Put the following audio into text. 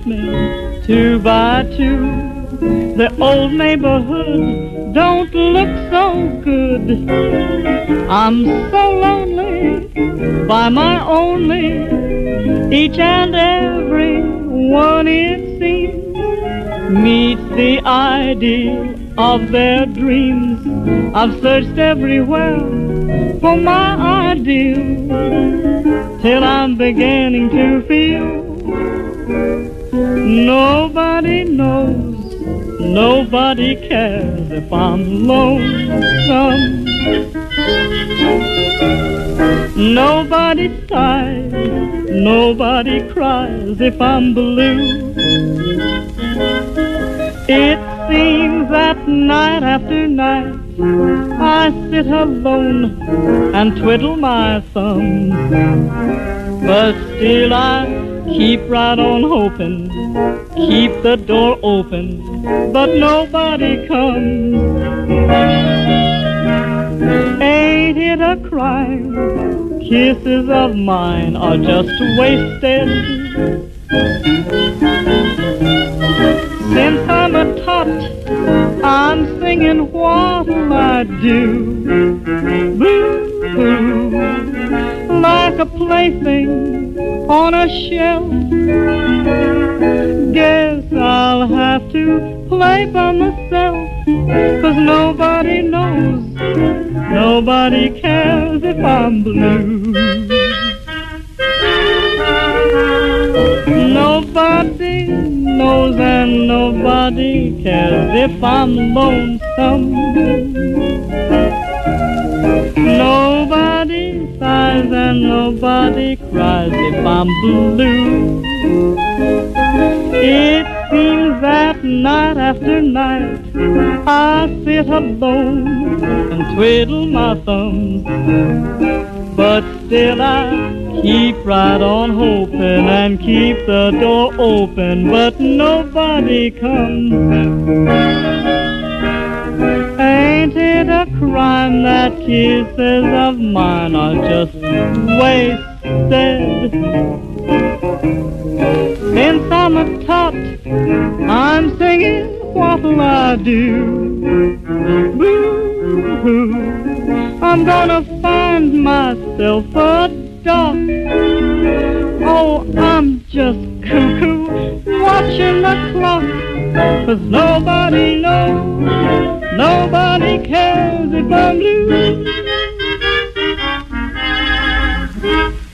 apartment 2 by 2. The old neighborhood don't look so good. I'm so lonely by my only. Each and every one, it seems, meets the ideal of their dreams. I've searched everywhere for my ideal, till I'm beginning to feel nobody knows, nobody cares if I'm lonesome. Nobody sighs, nobody cries if I'm blue. It seems that night after night I sit alone and twiddle my thumbs, but still I keep right on hoping, keep the door open, but nobody comes. Ain't it a crime? Kisses of mine are just wasted. Since I'm a tot, I'm singing what'll I do? Boo-hoo, like a plaything on a shelf. Guess I'll have to play by myself, 'cause nobody knows, nobody cares if I'm blue. Nobody knows and nobody cares if I'm lonesome. Nobody sighs and nobody cries if I'm blue. It seems that night after night I sit alone and twiddle my thumbs, but still I keep right on hoping and keep the door open, but nobody comes. Ain't it a crime that kisses of mine are just wasted? Since I'm a tot, I'm singing what'll I do? Boo-hoo, I'm gonna find myself a dock. Oh, I'm just cuckoo, watching the clock, 'cause nobody knows, nobody cares if I'm blue.